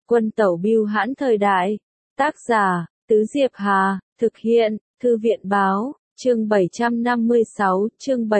Quân tẩu bưu hãn thời đại. Tác giả, Tứ Diệp Hà, thực hiện, Thư viện báo, chương 756, chương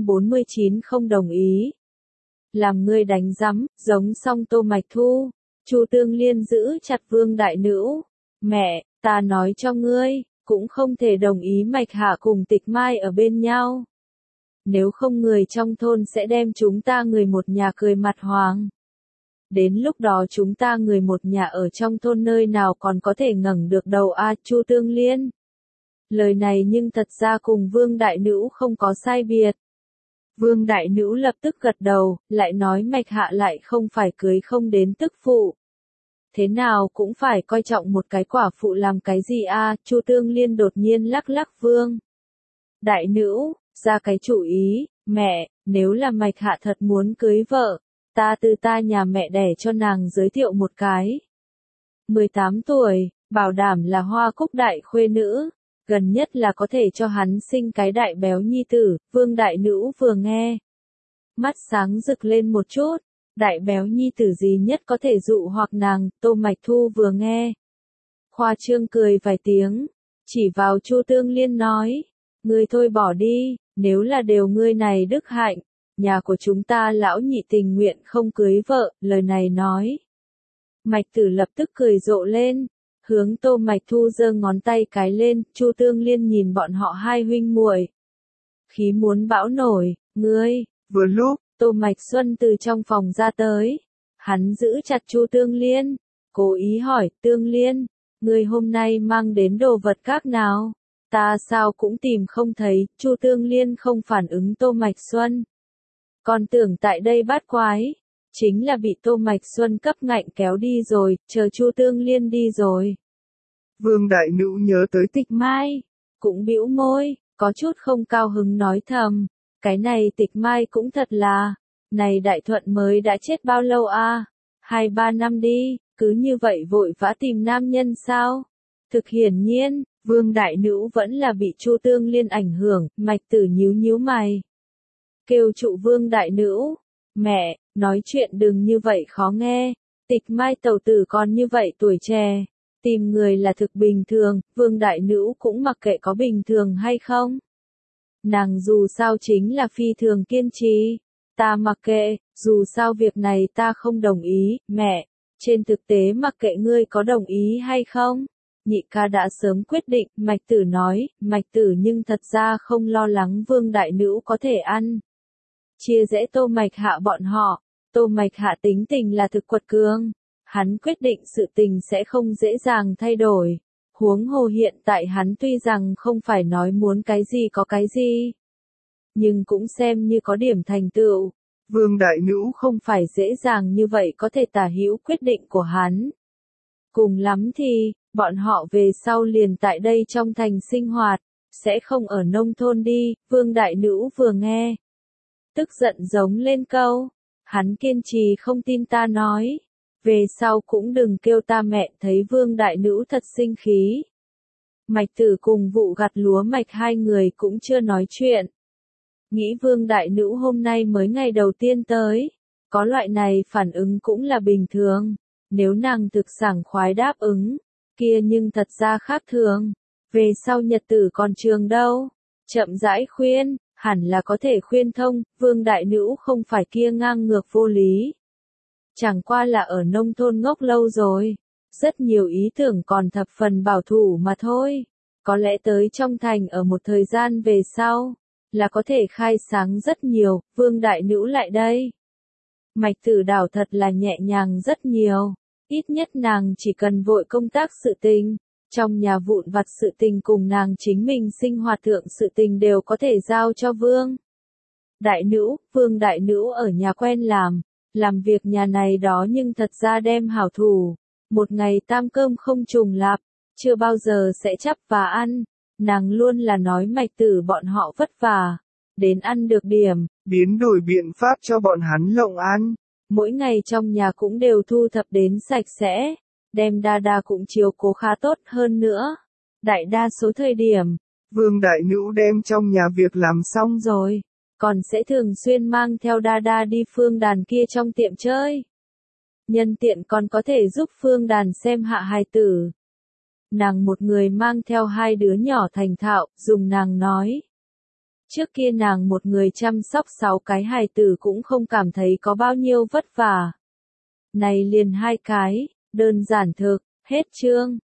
749 không đồng ý. Làm ngươi đánh rắm, giống song Tô Mạch Thu. Chu Tương Liên giữ chặt Vương Đại Nữu. Mẹ, ta nói cho ngươi, cũng không thể đồng ý Mạch Hạ cùng Tịch Mai ở bên nhau. Nếu không người trong thôn sẽ đem chúng ta người một nhà cười mặt hoàng. Đến lúc đó chúng ta người một nhà ở trong thôn nơi nào còn có thể ngẩng được đầu a Chu Tương Liên. Lời này nhưng thật ra cùng Vương Đại Nữu không có sai biệt. Vương Đại Nữu lập tức gật đầu, lại nói Mạch Hạ lại không phải cưới không đến tức phụ. Thế nào cũng phải coi trọng một cái quả phụ làm cái gì a Chu Tương Liên đột nhiên lắc lắc Vương Đại Nữu, ra cái chủ ý, mẹ, nếu là Mạch Hạ thật muốn cưới vợ, ta từ ta nhà mẹ đẻ cho nàng giới thiệu một cái. 18 tuổi, bảo đảm là hoa cúc đại khuê nữ, gần nhất là có thể cho hắn sinh cái đại béo nhi tử. Vương Đại Nữu vừa nghe, mắt sáng rực lên một chút, đại béo nhi tử gì nhất có thể dụ hoặc nàng. Tô Mạch Thu vừa nghe, khoa trương cười vài tiếng, chỉ vào Chu Tương Liên nói, ngươi thôi bỏ đi, nếu là đều ngươi này đức hạnh, nhà của chúng ta lão nhị tình nguyện không cưới vợ. Lời này nói, Mạch Tử lập tức cười rộ lên, hướng Tô Mạch Thu giơ ngón tay cái lên. Chu Tương Liên nhìn bọn họ hai huynh muội, khí muốn bão nổi. Ngươi, vừa lúc, Tô Mạch Xuân từ trong phòng ra tới, hắn giữ chặt Chu Tương Liên, cố ý hỏi, Tương Liên, ngươi hôm nay mang đến đồ vật các nào? Ta sao cũng tìm không thấy. Chu Tương Liên không phản ứng Tô Mạch Xuân, còn tưởng tại đây bát quái, chính là bị Tô Mạch Xuân cấp ngạnh kéo đi rồi. Chờ Chu Tương Liên đi rồi, Vương Đại Nữu nhớ tới Tịch Mai, cũng bĩu môi, có chút không cao hứng nói thầm, cái này Tịch Mai cũng thật là, này Đại Thuận mới đã chết bao lâu a? 2-3 năm đi, cứ như vậy vội vã tìm nam nhân sao? Thực hiển nhiên, Vương Đại Nữu vẫn là bị Chu Tương Liên ảnh hưởng. Mạch Tử nhíu nhíu mày, kêu trụ Vương Đại Nữu, mẹ, nói chuyện đừng như vậy khó nghe, Tịch Mai tẩu tử còn như vậy tuổi trẻ, tìm người là thực bình thường. Vương Đại Nữu cũng mặc kệ có bình thường hay không. Nàng dù sao chính là phi thường kiên trì, ta mặc kệ, dù sao việc này ta không đồng ý. Mẹ, trên thực tế mặc kệ ngươi có đồng ý hay không, nhị ca đã sớm quyết định. Mạch Tử nói. Mạch Tử nhưng thật ra không lo lắng Vương Đại Nữu có thể ăn chia rẽ Tô Mạch Hạ bọn họ. Tô Mạch Hạ tính tình là thực quật cường, hắn quyết định sự tình sẽ không dễ dàng thay đổi. Huống hồ hiện tại hắn tuy rằng không phải nói muốn cái gì có cái gì, nhưng cũng xem như có điểm thành tựu. Vương Đại Nữu không phải dễ dàng như vậy có thể tả hữu quyết định của hắn. Cùng lắm thì, bọn họ về sau liền tại đây trong thành sinh hoạt, sẽ không ở nông thôn đi. Vương Đại Nữu vừa nghe, tức giận giống lên câu, hắn kiên trì không tin ta nói, về sau cũng đừng kêu ta mẹ. Thấy Vương Đại Nữu thật sinh khí, Mạch Tử cùng vụ gặt lúa Mạch hai người cũng chưa nói chuyện. Nghĩ Vương Đại Nữu hôm nay mới ngày đầu tiên tới, có loại này phản ứng cũng là bình thường, nếu nàng thực sảng khoái đáp ứng, kia nhưng thật ra khác thường. Về sau nhật tử còn trường đâu, chậm rãi khuyên, hẳn là có thể khuyên thông. Vương Đại Nữu không phải kia ngang ngược vô lý, chẳng qua là ở nông thôn ngốc lâu rồi, rất nhiều ý tưởng còn thập phần bảo thủ mà thôi. Có lẽ tới trong thành ở một thời gian về sau, là có thể khai sáng rất nhiều. Vương Đại Nữu lại đây, Mạch Tử đảo thật là nhẹ nhàng rất nhiều, ít nhất nàng chỉ cần vội công tác sự tình, trong nhà vụn vặt sự tình cùng nàng chính mình sinh hoạt thượng sự tình đều có thể giao cho Vương Đại Nữu. Vương Đại Nữu ở nhà quen làm việc nhà này đó nhưng thật ra đem hảo thủ, một ngày tam cơm không trùng lặp, chưa bao giờ sẽ chắp và ăn. Nàng luôn là nói Mạch Tử bọn họ vất vả, đến ăn được điểm, biến đổi biện pháp cho bọn hắn lộng ăn. Mỗi ngày trong nhà cũng đều thu thập đến sạch sẽ, đem đa đa cũng chiếu cố khá tốt hơn nữa. Đại đa số thời điểm, Vương Đại Nữu đem trong nhà việc làm xong rồi, còn sẽ thường xuyên mang theo đa đa đi Phương Đàn kia trong tiệm chơi. Nhân tiện còn có thể giúp Phương Đàn xem hạ hài tử. Nàng một người mang theo hai đứa nhỏ thành thạo, dùng nàng nói. Trước kia nàng một người chăm sóc 6 cái hài tử cũng không cảm thấy có bao nhiêu vất vả. Này liền 2 cái, đơn giản thực, hết chương.